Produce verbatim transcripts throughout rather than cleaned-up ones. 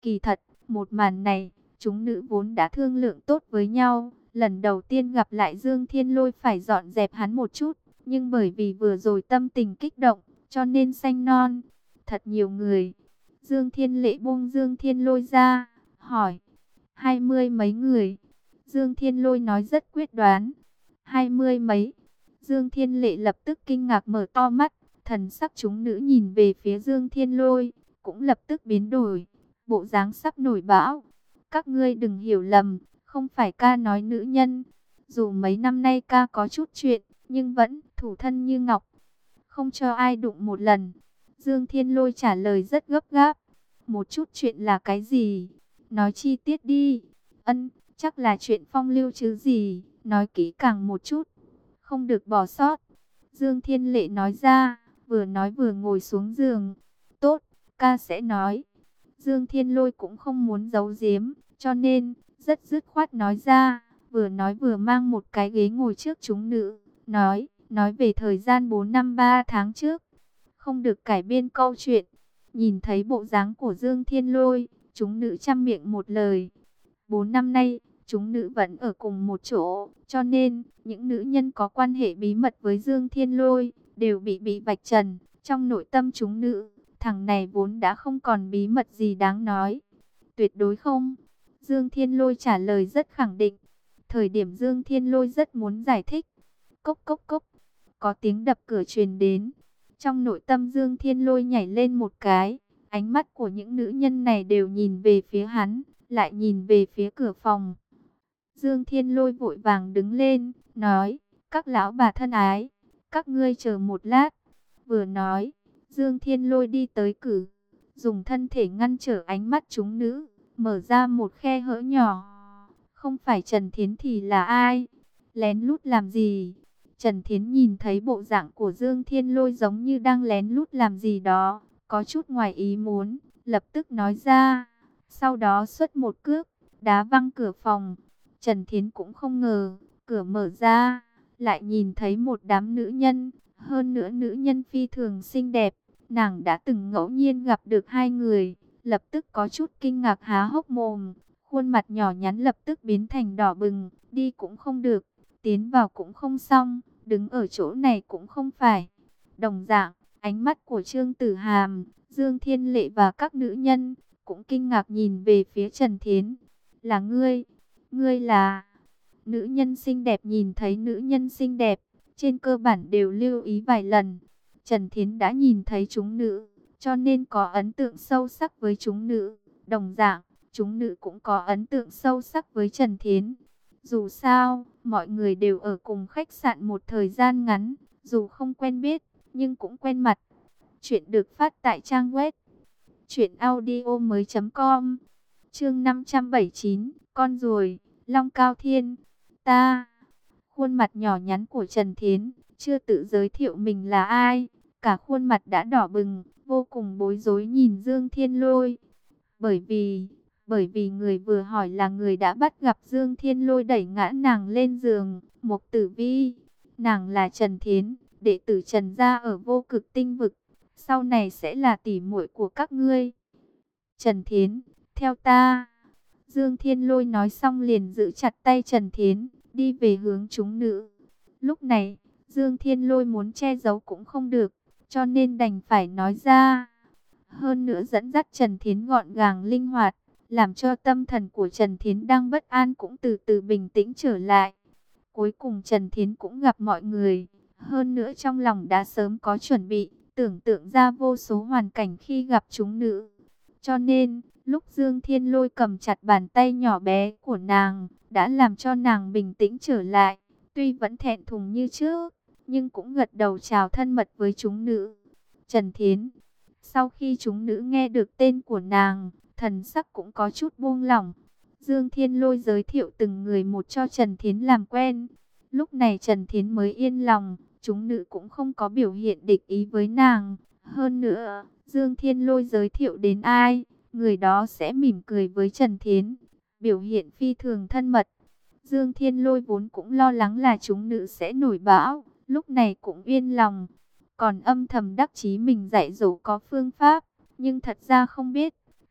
Kỳ thật, một màn này, chúng nữ vốn đã thương lượng tốt với nhau. Lần đầu tiên gặp lại Dương Thiên Lôi phải dọn dẹp hắn một chút. Nhưng bởi vì vừa rồi tâm tình kích động, cho nên xanh non. Thật nhiều người. Dương Thiên Lệ buông Dương Thiên Lôi ra, hỏi. Hai mươi mấy người. Dương Thiên Lôi nói rất quyết đoán. Hai mươi mấy. Dương Thiên Lệ lập tức kinh ngạc mở to mắt. Thần sắc chúng nữ nhìn về phía Dương Thiên Lôi, cũng lập tức biến đổi. Bộ dáng sắp nổi bão. Các ngươi đừng hiểu lầm, không phải ca nói nữ nhân. Dù mấy năm nay ca có chút chuyện, nhưng vẫn thủ thân như ngọc. Không cho ai đụng một lần. Dương Thiên Lôi trả lời rất gấp gáp. Một chút chuyện là cái gì? Nói chi tiết đi. Ân, chắc là chuyện phong lưu chứ gì. Nói kỹ càng một chút. Không được bỏ sót. Dương Thiên Lệ nói ra, vừa nói vừa ngồi xuống giường. Tốt, ca sẽ nói. Dương Thiên Lôi cũng không muốn giấu giếm, cho nên rất dứt khoát nói ra, vừa nói vừa mang một cái ghế ngồi trước chúng nữ, nói, nói về thời gian bốn năm ba tháng trước, không được cải biên câu chuyện. Nhìn thấy bộ dáng của Dương Thiên Lôi, chúng nữ chăm miệng một lời. Bốn năm nay, chúng nữ vẫn ở cùng một chỗ, cho nên những nữ nhân có quan hệ bí mật với Dương Thiên Lôi đều bị bị vạch trần. Trong nội tâm chúng nữ, thằng này vốn đã không còn bí mật gì đáng nói. Tuyệt đối không. Dương Thiên Lôi trả lời rất khẳng định. Thời điểm Dương Thiên Lôi rất muốn giải thích. Cốc cốc cốc. Có tiếng đập cửa truyền đến. Trong nội tâm Dương Thiên Lôi nhảy lên một cái. Ánh mắt của những nữ nhân này đều nhìn về phía hắn, lại nhìn về phía cửa phòng. Dương Thiên Lôi vội vàng đứng lên, nói, các lão bà thân ái, các ngươi chờ một lát. Vừa nói, Dương Thiên Lôi đi tới cửa, dùng thân thể ngăn trở ánh mắt chúng nữ, mở ra một khe hở nhỏ. Không phải Trần Thiến thì là ai? Lén lút làm gì? Trần Thiến nhìn thấy bộ dạng của Dương Thiên Lôi giống như đang lén lút làm gì đó, có chút ngoài ý muốn, lập tức nói ra. Sau đó xuất một cước, đá văng cửa phòng. Trần Thiến cũng không ngờ, cửa mở ra, lại nhìn thấy một đám nữ nhân, hơn nữa nữ nhân phi thường xinh đẹp. Nàng đã từng ngẫu nhiên gặp được hai người, lập tức có chút kinh ngạc há hốc mồm. Khuôn mặt nhỏ nhắn lập tức biến thành đỏ bừng, đi cũng không được, tiến vào cũng không xong, đứng ở chỗ này cũng không phải. Đồng dạng, ánh mắt của Trương Tử Hàm, Dương Thiên Lệ và các nữ nhân cũng kinh ngạc nhìn về phía Trần Thiến. Là ngươi, ngươi là... Nữ nhân xinh đẹp nhìn thấy nữ nhân xinh đẹp, trên cơ bản đều lưu ý vài lần. Trần Thiến đã nhìn thấy chúng nữ, cho nên có ấn tượng sâu sắc với chúng nữ. Đồng dạng, chúng nữ cũng có ấn tượng sâu sắc với Trần Thiến. Dù sao, mọi người đều ở cùng khách sạn một thời gian ngắn, dù không quen biết, nhưng cũng quen mặt. Chuyện được phát tại trang web truyện audio mới chấm com. Chương năm trăm bảy mươi chín, con ruồi, Long Cao Thiên. Ta, khuôn mặt nhỏ nhắn của Trần Thiến, chưa tự giới thiệu mình là ai, cả khuôn mặt đã đỏ bừng, vô cùng bối rối nhìn Dương Thiên Lôi. Bởi vì, bởi vì người vừa hỏi là người đã bắt gặp Dương Thiên Lôi đẩy ngã nàng lên giường, Mục Tử Vi. Nàng là Trần Thiến, đệ tử Trần gia ở Vô Cực Tinh vực, sau này sẽ là tỷ muội của các ngươi. Trần Thiến, theo ta. Dương Thiên Lôi nói xong liền giữ chặt tay Trần Thiến, đi về hướng chúng nữ. Lúc này, Dương Thiên Lôi muốn che giấu cũng không được, cho nên đành phải nói ra. Hơn nữa dẫn dắt Trần Thiến gọn gàng linh hoạt, làm cho tâm thần của Trần Thiến đang bất an cũng từ từ bình tĩnh trở lại. Cuối cùng Trần Thiến cũng gặp mọi người, hơn nữa trong lòng đã sớm có chuẩn bị, tưởng tượng ra vô số hoàn cảnh khi gặp chúng nữ. Cho nên, lúc Dương Thiên Lôi cầm chặt bàn tay nhỏ bé của nàng, đã làm cho nàng bình tĩnh trở lại. Tuy vẫn thẹn thùng như trước, nhưng cũng gật đầu chào thân mật với chúng nữ. Trần Thiến. Sau khi chúng nữ nghe được tên của nàng, thần sắc cũng có chút buông lỏng. Dương Thiên Lôi giới thiệu từng người một cho Trần Thiến làm quen. Lúc này Trần Thiến mới yên lòng, chúng nữ cũng không có biểu hiện địch ý với nàng. Hơn nữa, Dương Thiên Lôi giới thiệu đến ai, người đó sẽ mỉm cười với Trần Thiến, biểu hiện phi thường thân mật. Dương Thiên Lôi vốn cũng lo lắng là chúng nữ sẽ nổi bão, lúc này cũng yên lòng. Còn âm thầm đắc chí mình dạy dỗ có phương pháp, nhưng thật ra không biết,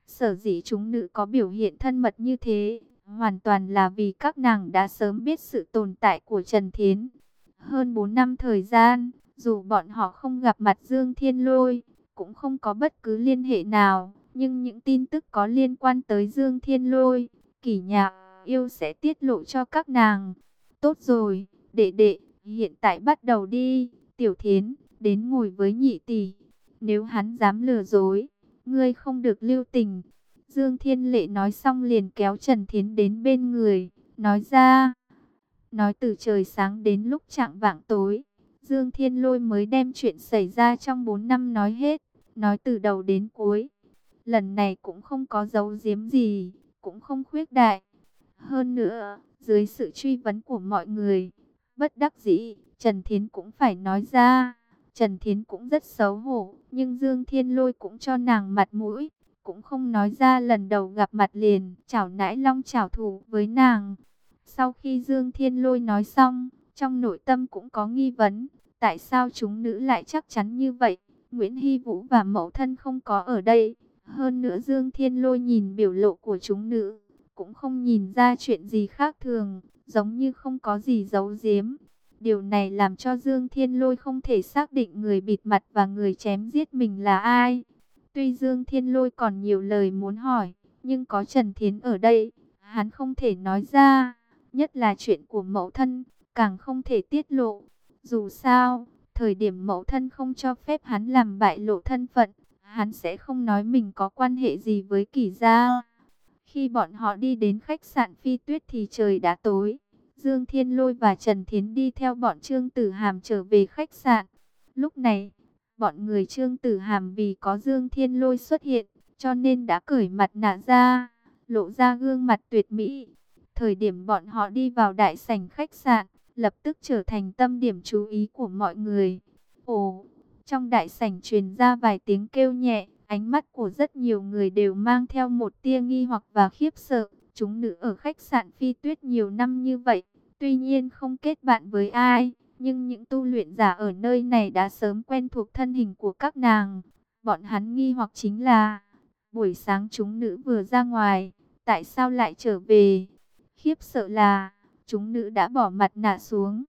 Sở dĩ chúng nữ có biểu hiện thân mật như thế, hoàn toàn là vì các nàng đã sớm biết sự tồn tại của Trần Thiến. Hơn bốn năm thời gian, dù bọn họ không gặp mặt Dương Thiên Lôi, cũng không có bất cứ liên hệ nào, nhưng những tin tức có liên quan tới Dương Thiên Lôi, Kỷ Nhạc Yêu sẽ tiết lộ cho các nàng. Tốt rồi, đệ đệ, hiện tại bắt đầu đi. Tiểu Thiến, đến ngồi với nhị tỷ. Nếu hắn dám lừa dối, ngươi không được lưu tình. Dương Thiên Lệ nói xong liền kéo Trần Thiến đến bên người, nói ra. Nói từ trời sáng đến lúc chạng vạng tối, Dương Thiên Lôi mới đem chuyện xảy ra trong bốn năm nói hết, nói từ đầu đến cuối. Lần này cũng không có giấu giếm gì, cũng không khuyết đại. Hơn nữa, dưới sự truy vấn của mọi người, bất đắc dĩ, Trần Thiến cũng phải nói ra. Trần Thiến cũng rất xấu hổ, nhưng Dương Thiên Lôi cũng cho nàng mặt mũi, cũng không nói ra lần đầu gặp mặt liền chảo nãi long chảo thủ với nàng. Sau khi Dương Thiên Lôi nói xong, trong nội tâm cũng có nghi vấn, tại sao chúng nữ lại chắc chắn như vậy? Nguyễn Hy Vũ và mẫu thân không có ở đây, hơn nữa Dương Thiên Lôi nhìn biểu lộ của chúng nữ, cũng không nhìn ra chuyện gì khác thường, giống như không có gì giấu giếm. Điều này làm cho Dương Thiên Lôi không thể xác định người bịt mặt và người chém giết mình là ai. Tuy Dương Thiên Lôi còn nhiều lời muốn hỏi, nhưng có Trần Thiến ở đây, hắn không thể nói ra. Nhất là chuyện của mẫu thân, càng không thể tiết lộ. Dù sao, thời điểm mẫu thân không cho phép hắn làm bại lộ thân phận, hắn sẽ không nói mình có quan hệ gì với Kỷ gia. Khi bọn họ đi đến khách sạn Phi Tuyết thì trời đã tối. Dương Thiên Lôi và Trần Thiến đi theo bọn Trương Tử Hàm trở về khách sạn. Lúc này, bọn người Trương Tử Hàm vì có Dương Thiên Lôi xuất hiện, cho nên đã cởi mặt nạ ra, lộ ra gương mặt tuyệt mỹ. Thời điểm bọn họ đi vào đại sảnh khách sạn, lập tức trở thành tâm điểm chú ý của mọi người. Ồ, trong đại sảnh truyền ra vài tiếng kêu nhẹ, ánh mắt của rất nhiều người đều mang theo một tia nghi hoặc và khiếp sợ. Chúng nữ ở khách sạn Phi Tuyết nhiều năm như vậy, tuy nhiên không kết bạn với ai, nhưng những tu luyện giả ở nơi này đã sớm quen thuộc thân hình của các nàng. Bọn hắn nghi hoặc chính là, buổi sáng chúng nữ vừa ra ngoài, tại sao lại trở về? Khiếp sợ là, chúng nữ đã bỏ mặt nạ xuống.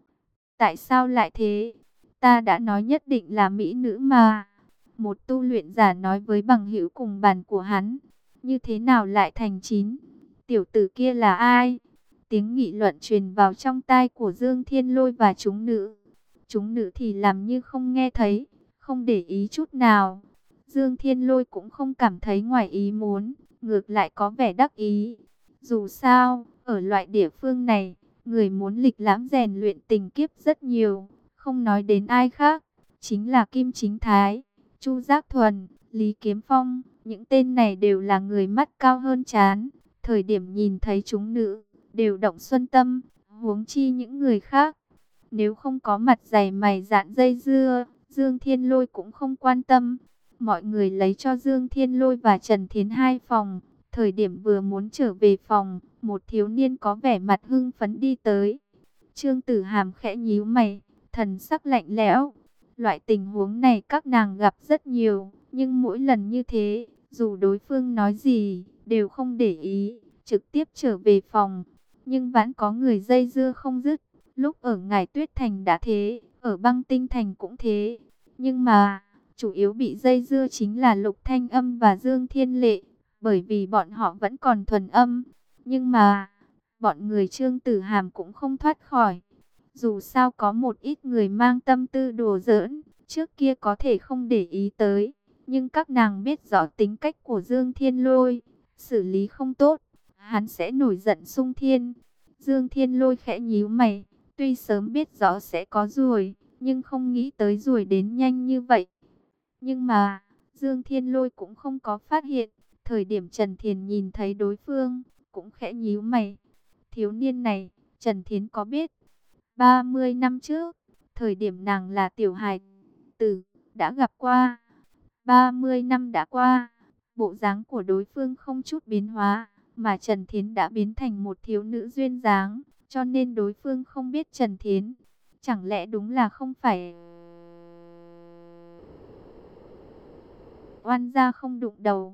Tại sao lại thế? Ta đã nói nhất định là mỹ nữ mà. Một tu luyện giả nói với bằng hữu cùng bàn của hắn. Như thế nào lại thành chín? Tiểu tử kia là ai? Tiếng nghị luận truyền vào trong tai của Dương Thiên Lôi và chúng nữ. Chúng nữ thì làm như không nghe thấy, không để ý chút nào. Dương Thiên Lôi cũng không cảm thấy ngoài ý muốn, ngược lại có vẻ đắc ý. Dù sao, ở loại địa phương này, người muốn lịch lãm rèn luyện tình kiếp rất nhiều, không nói đến ai khác, chính là Kim Chính Thái, Chu Giác Thuần, Lý Kiếm Phong, những tên này đều là người mắt cao hơn trán, thời điểm nhìn thấy chúng nữ, đều động xuân tâm, huống chi những người khác. Nếu không có mặt dày mày dạn dây dưa, Dương Thiên Lôi cũng không quan tâm. Mọi người lấy cho Dương Thiên Lôi và Trần Thiến hai phòng. Thời điểm vừa muốn trở về phòng, một thiếu niên có vẻ mặt hưng phấn đi tới. Trương Tử Hàm khẽ nhíu mày, thần sắc lạnh lẽo. Loại tình huống này các nàng gặp rất nhiều, nhưng mỗi lần như thế, dù đối phương nói gì, đều không để ý, trực tiếp trở về phòng. Nhưng vẫn có người dây dưa không dứt, lúc ở Ngải Tuyết Thành đã thế, ở Băng Tinh Thành cũng thế. Nhưng mà, chủ yếu bị dây dưa chính là Lục Thanh Âm và Dương Thiên Lệ, bởi vì bọn họ vẫn còn thuần âm. Nhưng mà, bọn người Trương Tử Hàm cũng không thoát khỏi. Dù sao có một ít người mang tâm tư đùa giỡn, trước kia có thể không để ý tới. Nhưng các nàng biết rõ tính cách của Dương Thiên Lôi, xử lý không tốt, hắn sẽ nổi giận xung thiên. Dương Thiên Lôi khẽ nhíu mày, tuy sớm biết rõ sẽ có ruồi, nhưng không nghĩ tới ruồi đến nhanh như vậy. Nhưng mà, Dương Thiên Lôi cũng không có phát hiện. Thời điểm Trần Thiền nhìn thấy đối phương, cũng khẽ nhíu mày. Thiếu niên này, Trần Thiến có biết. ba mươi năm trước, thời điểm nàng là tiểu hài tử, đã gặp qua. ba mươi năm đã qua, bộ dáng của đối phương không chút biến hóa, mà Trần Thiến đã biến thành một thiếu nữ duyên dáng, cho nên đối phương không biết Trần Thiến. Chẳng lẽ đúng là không phải oan gia không đụng đầu?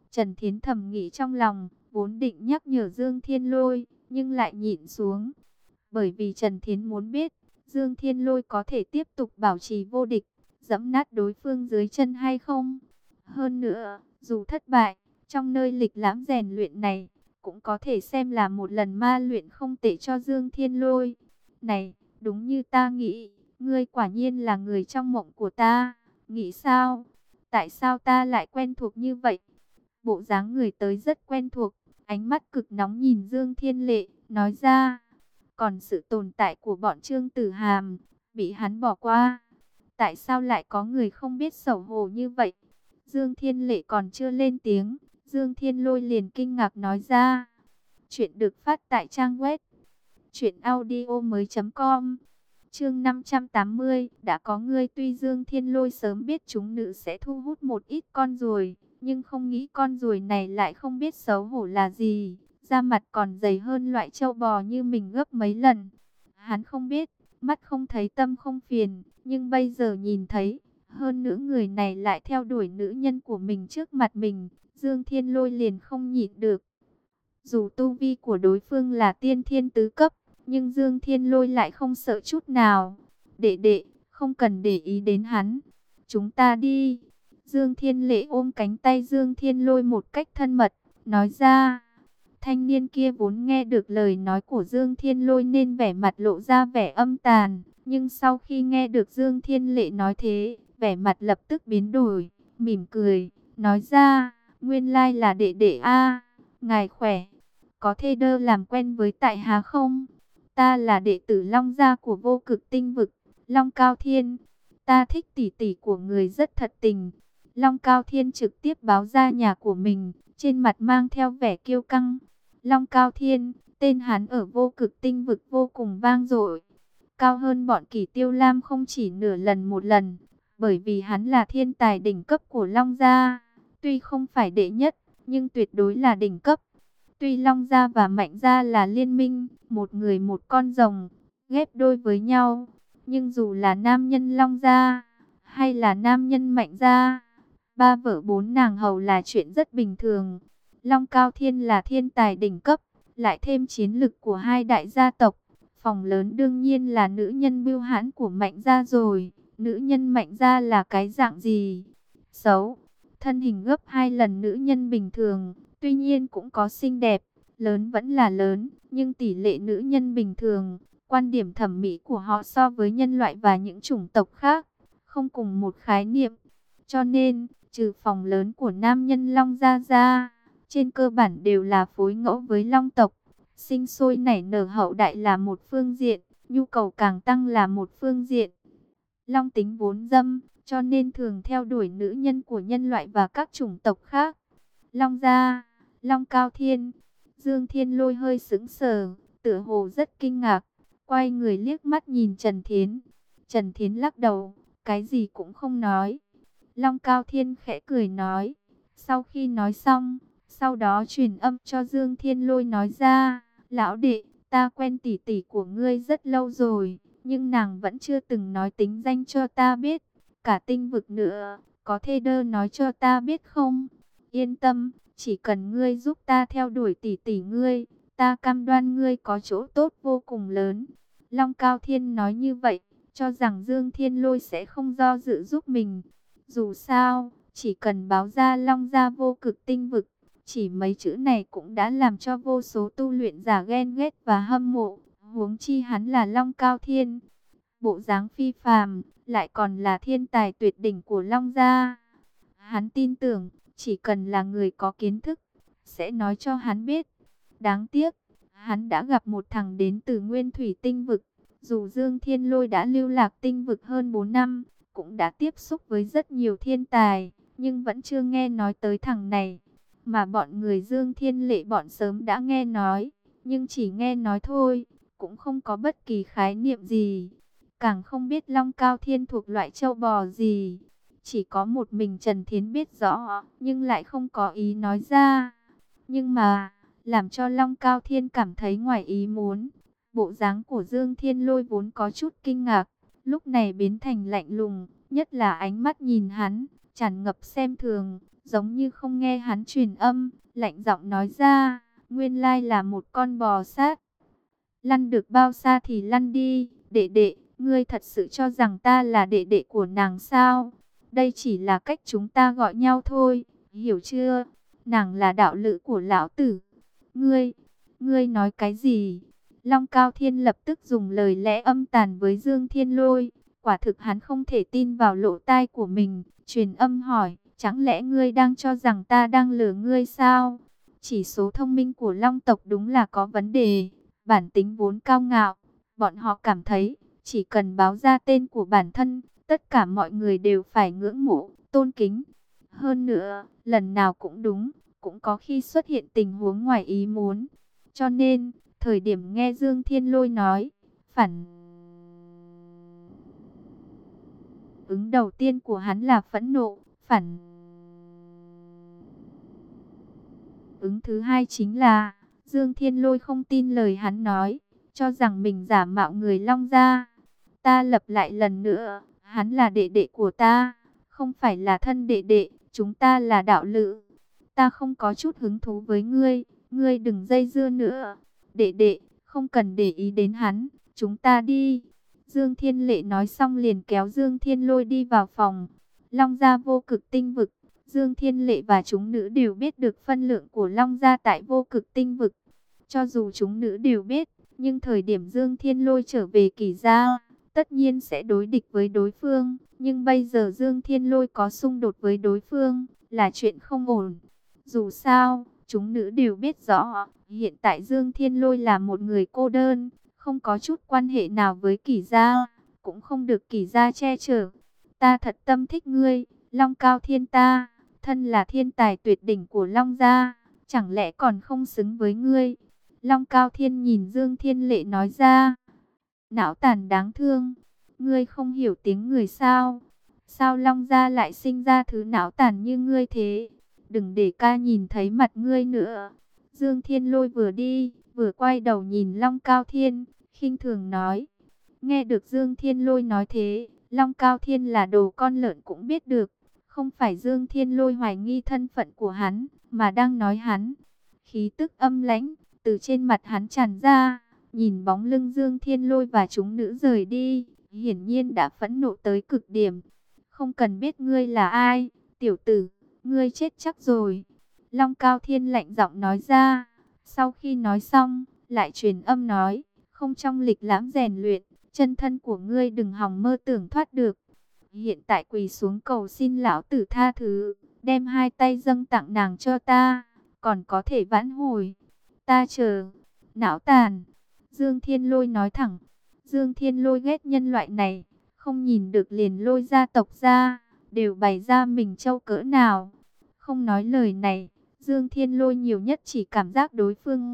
Trần Thiến thầm nghĩ trong lòng, vốn định nhắc nhở Dương Thiên Lôi, nhưng lại nhịn xuống. Bởi vì Trần Thiến muốn biết, Dương Thiên Lôi có thể tiếp tục bảo trì vô địch, giẫm nát đối phương dưới chân hay không. Hơn nữa, dù thất bại, trong nơi lịch lãm rèn luyện này, cũng có thể xem là một lần ma luyện không tệ cho Dương Thiên Lôi. Này, đúng như ta nghĩ, ngươi quả nhiên là người trong mộng của ta. Nghĩ sao? Tại sao ta lại quen thuộc như vậy? Bộ dáng người tới rất quen thuộc, ánh mắt cực nóng nhìn Dương Thiên Lệ, nói ra. Còn sự tồn tại của bọn Trương Tử Hàm, bị hắn bỏ qua. Tại sao lại có người không biết xấu hổ như vậy? Dương Thiên Lệ còn chưa lên tiếng, Dương Thiên Lôi liền kinh ngạc nói ra. Chuyện được phát tại trang web truyệnaudiomoi chấm com. Chương năm trăm tám mươi, đã có người. Tuy Dương Thiên Lôi sớm biết chúng nữ sẽ thu hút một ít con ruồi, nhưng không nghĩ con ruồi này lại không biết xấu hổ là gì, da mặt còn dày hơn loại trâu bò như mình gấp mấy lần. Hắn không biết, mắt không thấy tâm không phiền, nhưng bây giờ nhìn thấy, hơn nữa người này lại theo đuổi nữ nhân của mình trước mặt mình, Dương Thiên Lôi liền không nhịn được. Dù tu vi của đối phương là tiên thiên tứ cấp, nhưng Dương Thiên Lôi lại không sợ chút nào. Đệ đệ, không cần để ý đến hắn. Chúng ta đi. Dương Thiên Lệ ôm cánh tay Dương Thiên Lôi một cách thân mật, nói ra. Thanh niên kia vốn nghe được lời nói của Dương Thiên Lôi nên vẻ mặt lộ ra vẻ âm tàn. Nhưng sau khi nghe được Dương Thiên Lệ nói thế, vẻ mặt lập tức biến đổi, mỉm cười, nói ra. Nguyên lai là đệ đệ a, ngài khỏe. Có thể đơ làm quen với tại hạ không? Ta là đệ tử Long gia của Vô Cực Tinh Vực, Long Cao Thiên. Ta thích tỷ tỷ của người rất thật tình. Long Cao Thiên trực tiếp báo ra nhà của mình, trên mặt mang theo vẻ kiêu căng. Long Cao Thiên, tên hắn ở Vô Cực Tinh Vực vô cùng vang dội, cao hơn bọn Kỷ Tiêu Lam không chỉ nửa lần một lần, bởi vì hắn là thiên tài đỉnh cấp của Long gia. Tuy không phải đệ nhất, nhưng tuyệt đối là đỉnh cấp. Tuy Long gia và Mạnh gia là liên minh, một người một con rồng, ghép đôi với nhau, nhưng dù là nam nhân Long gia, hay là nam nhân Mạnh gia, ba vợ bốn nàng hầu là chuyện rất bình thường. Long Cao Thiên là thiên tài đỉnh cấp, lại thêm chiến lực của hai đại gia tộc. Phòng lớn đương nhiên là nữ nhân bưu hãn của Mạnh gia rồi. Nữ nhân Mạnh gia là cái dạng gì? Xấu, thân hình gấp hai lần nữ nhân bình thường. Tuy nhiên cũng có xinh đẹp, lớn vẫn là lớn, nhưng tỷ lệ nữ nhân bình thường, quan điểm thẩm mỹ của họ so với nhân loại và những chủng tộc khác, không cùng một khái niệm. Cho nên, trừ phòng lớn của nam nhân Long Gia Gia, trên cơ bản đều là phối ngẫu với Long tộc. Sinh sôi nảy nở hậu đại là một phương diện, nhu cầu càng tăng là một phương diện. Long tính vốn dâm, cho nên thường theo đuổi nữ nhân của nhân loại và các chủng tộc khác. Long Gia, Long Cao Thiên, Dương Thiên Lôi hơi sững sờ, tựa hồ rất kinh ngạc, quay người liếc mắt nhìn Trần Thiến. Trần Thiến lắc đầu, cái gì cũng không nói. Long Cao Thiên khẽ cười nói, sau khi nói xong, sau đó truyền âm cho Dương Thiên Lôi nói ra, lão đệ, ta quen tỷ tỷ của ngươi rất lâu rồi, nhưng nàng vẫn chưa từng nói tính danh cho ta biết, cả tinh vực nữa, có thể đơ nói cho ta biết không? Yên tâm, chỉ cần ngươi giúp ta theo đuổi tỷ tỷ ngươi, ta cam đoan ngươi có chỗ tốt vô cùng lớn. Long Cao Thiên nói như vậy, cho rằng Dương Thiên Lôi sẽ không do dự giúp mình. Dù sao, chỉ cần báo ra Long gia Vô Cực Tinh Vực, chỉ mấy chữ này cũng đã làm cho vô số tu luyện giả ghen ghét và hâm mộ. Huống chi hắn là Long Cao Thiên, bộ dáng phi phàm, lại còn là thiên tài tuyệt đỉnh của Long gia. Hắn tin tưởng, chỉ cần là người có kiến thức, sẽ nói cho hắn biết. Đáng tiếc, hắn đã gặp một thằng đến từ Nguyên Thủy Tinh Vực. Dù Dương Thiên Lôi đã lưu lạc tinh vực hơn bốn năm, cũng đã tiếp xúc với rất nhiều thiên tài, nhưng vẫn chưa nghe nói tới thằng này. Mà bọn người Dương Thiên Lệ bọn sớm đã nghe nói, nhưng chỉ nghe nói thôi, cũng không có bất kỳ khái niệm gì. Càng không biết Long Cao Thiên thuộc loại châu bò gì. Chỉ có một mình Trần Thiến biết rõ, nhưng lại không có ý nói ra. Nhưng mà, làm cho Long Cao Thiên cảm thấy ngoài ý muốn. Bộ dáng của Dương Thiên Lôi vốn có chút kinh ngạc, lúc này biến thành lạnh lùng, nhất là ánh mắt nhìn hắn, tràn ngập xem thường, giống như không nghe hắn truyền âm, lạnh giọng nói ra, nguyên lai là một con bò sát. Lăn được bao xa thì lăn đi, đệ đệ, ngươi thật sự cho rằng ta là đệ đệ của nàng sao? Đây chỉ là cách chúng ta gọi nhau thôi, hiểu chưa? Nàng là đạo lữ của lão tử. Ngươi, ngươi nói cái gì? Long Cao Thiên lập tức dùng lời lẽ âm tàn với Dương Thiên Lôi. Quả thực hắn không thể tin vào lỗ tai của mình, truyền âm hỏi, chẳng lẽ ngươi đang cho rằng ta đang lừa ngươi sao? Chỉ số thông minh của Long tộc đúng là có vấn đề, bản tính vốn cao ngạo. Bọn họ cảm thấy, chỉ cần báo ra tên của bản thân, tất cả mọi người đều phải ngưỡng mộ, tôn kính. Hơn nữa, lần nào cũng đúng, cũng có khi xuất hiện tình huống ngoài ý muốn. Cho nên, thời điểm nghe Dương Thiên Lôi nói, phản ứng đầu tiên của hắn là phẫn nộ, phản ứng thứ hai chính là Dương Thiên Lôi không tin lời hắn nói, cho rằng mình giả mạo người Long gia. Ta lặp lại lần nữa, hắn là đệ đệ của ta, không phải là thân đệ đệ, chúng ta là đạo lữ. Ta không có chút hứng thú với ngươi, ngươi đừng dây dưa nữa. Đệ đệ, không cần để ý đến hắn, chúng ta đi. Dương Thiên Lệ nói xong liền kéo Dương Thiên Lôi đi vào phòng. Long gia vô cực tinh vực, Dương Thiên Lệ và chúng nữ đều biết được phân lượng của Long gia tại vô cực tinh vực. Cho dù chúng nữ đều biết, nhưng thời điểm Dương Thiên Lôi trở về Kỷ gia, tất nhiên sẽ đối địch với đối phương. Nhưng bây giờ Dương Thiên Lôi có xung đột với đối phương, là chuyện không ổn. Dù sao, chúng nữ đều biết rõ, hiện tại Dương Thiên Lôi là một người cô đơn, không có chút quan hệ nào với Kỷ gia, cũng không được Kỷ gia che chở. Ta thật tâm thích ngươi, Long Cao Thiên ta, thân là thiên tài tuyệt đỉnh của Long gia, chẳng lẽ còn không xứng với ngươi? Long Cao Thiên nhìn Dương Thiên Lệ nói ra, não tàn đáng thương, ngươi không hiểu tiếng người sao? Sao Long gia lại sinh ra thứ não tàn như ngươi thế? Đừng để ca nhìn thấy mặt ngươi nữa. Dương Thiên Lôi vừa đi, vừa quay đầu nhìn Long Cao Thiên, khinh thường nói. Nghe được Dương Thiên Lôi nói thế, Long Cao Thiên là đồ con lợn cũng biết được. Không phải Dương Thiên Lôi hoài nghi thân phận của hắn, mà đang nói hắn. Khí tức âm lãnh, từ trên mặt hắn tràn ra, nhìn bóng lưng Dương Thiên Lôi và chúng nữ rời đi, hiển nhiên đã phẫn nộ tới cực điểm. Không cần biết ngươi là ai, tiểu tử, ngươi chết chắc rồi. Long Cao Thiên lạnh giọng nói ra. Sau khi nói xong, lại truyền âm nói, không trong lịch lãm rèn luyện, chân thân của ngươi đừng hòng mơ tưởng thoát được. Hiện tại quỳ xuống cầu xin lão tử tha thứ, đem hai tay dâng tặng nàng cho ta, còn có thể vãn hồi. Ta chờ. Não tàn. Dương Thiên Lôi nói thẳng. Dương Thiên Lôi ghét nhân loại này, không nhìn được liền lôi gia tộc ra, đều bày ra mình trâu cỡ nào. Không nói lời này, Dương Thiên Lôi nhiều nhất chỉ cảm giác đối phương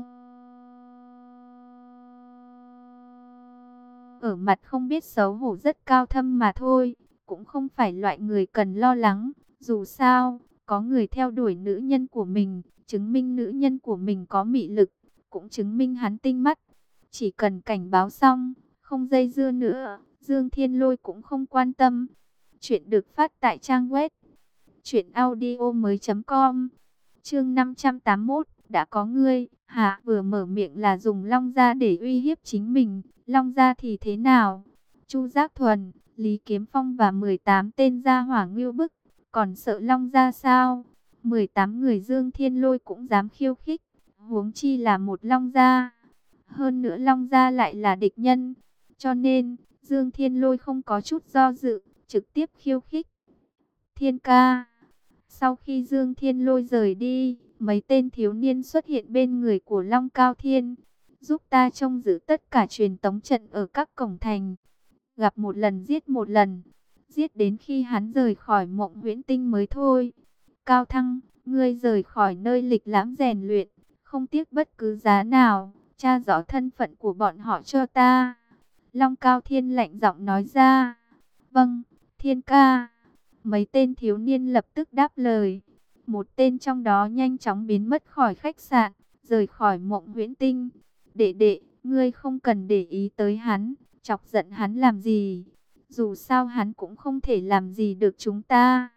ở mặt không biết xấu hổ rất cao thâm mà thôi, cũng không phải loại người cần lo lắng. Dù sao, có người theo đuổi nữ nhân của mình, chứng minh nữ nhân của mình có mị lực, cũng chứng minh hắn tinh mắt. Chỉ cần cảnh báo xong, không dây dưa nữa, Dương Thiên Lôi cũng không quan tâm. Chuyện được phát tại trang web truyện audio mới chấm com. Chương năm trăm tám mươi mốt, đã có ngươi. Hạ vừa mở miệng là dùng Long gia để uy hiếp chính mình. Long gia thì thế nào? Chu Giác Thuần, Lý Kiếm Phong và mười tám tên gia hỏa ngưu bức, còn sợ Long gia sao? mười tám người Dương Thiên Lôi cũng dám khiêu khích, huống chi là một Long gia. Hơn nữa Long gia lại là địch nhân, cho nên Dương Thiên Lôi không có chút do dự, trực tiếp khiêu khích. Thiên ca. Sau khi Dương Thiên Lôi rời đi, mấy tên thiếu niên xuất hiện bên người của Long Cao Thiên, giúp ta trông giữ tất cả truyền tống trận ở các cổng thành. Gặp một lần giết một lần, giết đến khi hắn rời khỏi Mộng Huyễn Tinh mới thôi. Cao Thăng, ngươi rời khỏi nơi lịch lãm rèn luyện, không tiếc bất cứ giá nào, tra rõ thân phận của bọn họ cho ta. Long Cao Thiên lạnh giọng nói ra. Vâng, Thiên ca. Mấy tên thiếu niên lập tức đáp lời. Một tên trong đó nhanh chóng biến mất khỏi khách sạn, rời khỏi Mộng Huyễn Tinh. Đệ đệ, ngươi không cần để ý tới hắn, chọc giận hắn làm gì? Dù sao hắn cũng không thể làm gì được chúng ta.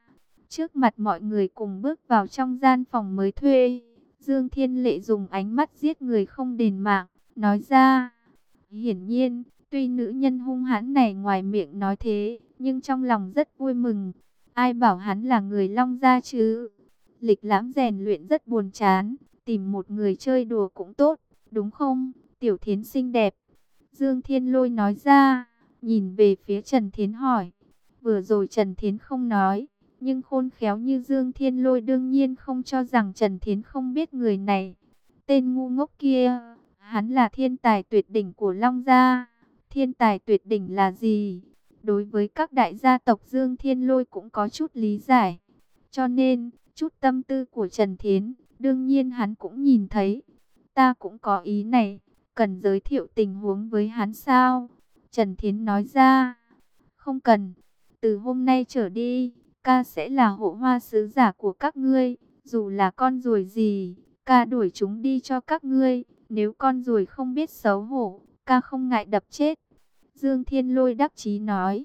Trước mặt mọi người cùng bước vào trong gian phòng mới thuê. Dương Thiên Lệ dùng ánh mắt giết người không đền mạng, nói ra. Hiển nhiên, tuy nữ nhân hung hãn này ngoài miệng nói thế, nhưng trong lòng rất vui mừng. Ai bảo hắn là người Long gia chứ? Lịch lãm rèn luyện rất buồn chán, tìm một người chơi đùa cũng tốt, đúng không, Tiểu Thiến xinh đẹp? Dương Thiên Lôi nói ra, nhìn về phía Trần Thiến hỏi. Vừa rồi Trần Thiến không nói, nhưng khôn khéo như Dương Thiên Lôi đương nhiên không cho rằng Trần Thiến không biết người này. Tên ngu ngốc kia, hắn là thiên tài tuyệt đỉnh của Long gia. Thiên tài tuyệt đỉnh là gì? Đối với các đại gia tộc Dương Thiên Lôi cũng có chút lý giải. Cho nên, chút tâm tư của Trần Thiến, đương nhiên hắn cũng nhìn thấy. Ta cũng có ý này, cần giới thiệu tình huống với hắn sao? Trần Thiến nói ra. Không cần, từ hôm nay trở đi, ca sẽ là hộ hoa sứ giả của các ngươi. Dù là con ruồi gì, ca đuổi chúng đi cho các ngươi. Nếu con ruồi không biết xấu hổ, ca không ngại đập chết. Dương Thiên Lôi đắc chí nói.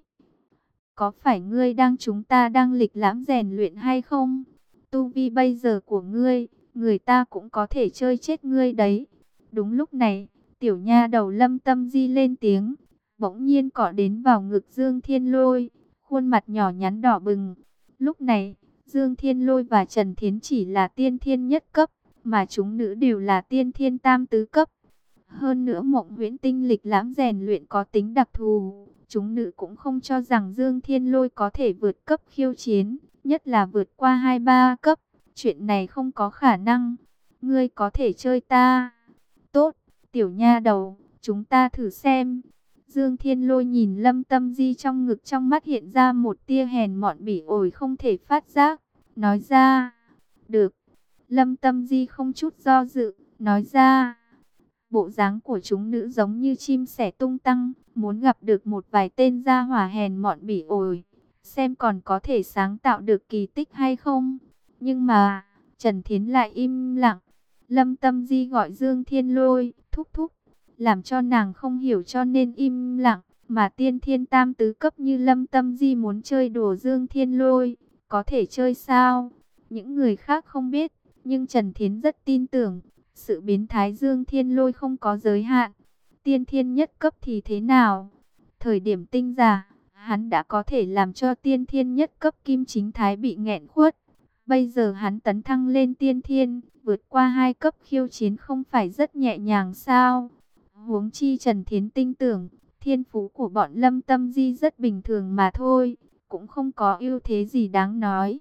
Có phải ngươi đang chúng ta đang lịch lãm rèn luyện hay không? Tu vi bây giờ của ngươi, người ta cũng có thể chơi chết ngươi đấy. Đúng lúc này, tiểu nha đầu Lâm Tâm Di lên tiếng, bỗng nhiên cọ đến vào ngực Dương Thiên Lôi, khuôn mặt nhỏ nhắn đỏ bừng. Lúc này, Dương Thiên Lôi và Trần Thiến chỉ là tiên thiên nhất cấp, mà chúng nữ đều là tiên thiên tam tứ cấp. Hơn nữa Mộng Huyễn Tinh lịch lãm rèn luyện có tính đặc thù, chúng nữ cũng không cho rằng Dương Thiên Lôi có thể vượt cấp khiêu chiến, nhất là vượt qua hai ba cấp. Chuyện này không có khả năng. Ngươi có thể chơi ta. Tốt, tiểu nha đầu, chúng ta thử xem. Dương Thiên Lôi nhìn Lâm Tâm Di trong ngực, trong mắt hiện ra một tia hèn mọn bỉ ổi không thể phát giác. Nói ra, được. Lâm Tâm Di không chút do dự, nói ra. Bộ dáng của chúng nữ giống như chim sẻ tung tăng, muốn gặp được một vài tên gia hỏa hèn mọn bỉ ổi, xem còn có thể sáng tạo được kỳ tích hay không. Nhưng mà, Trần Thiến lại im lặng. Lâm Tâm Di gọi Dương Thiên Lôi, thúc thúc, làm cho nàng không hiểu cho nên im lặng. Mà tiên thiên tam tứ cấp như Lâm Tâm Di muốn chơi đùa Dương Thiên Lôi, có thể chơi sao? Những người khác không biết, nhưng Trần Thiến rất tin tưởng. Sự biến thái Dương Thiên Lôi không có giới hạn. Tiên thiên nhất cấp thì thế nào? Thời điểm tinh giả, hắn đã có thể làm cho tiên thiên nhất cấp Kim Chính Thái bị nghẹn khuất. Bây giờ hắn tấn thăng lên tiên thiên, vượt qua hai cấp khiêu chiến không phải rất nhẹ nhàng sao? Huống chi Trần Thiến tin tưởng, thiên phú của bọn Lâm Tâm Di rất bình thường mà thôi, cũng không có ưu thế gì đáng nói.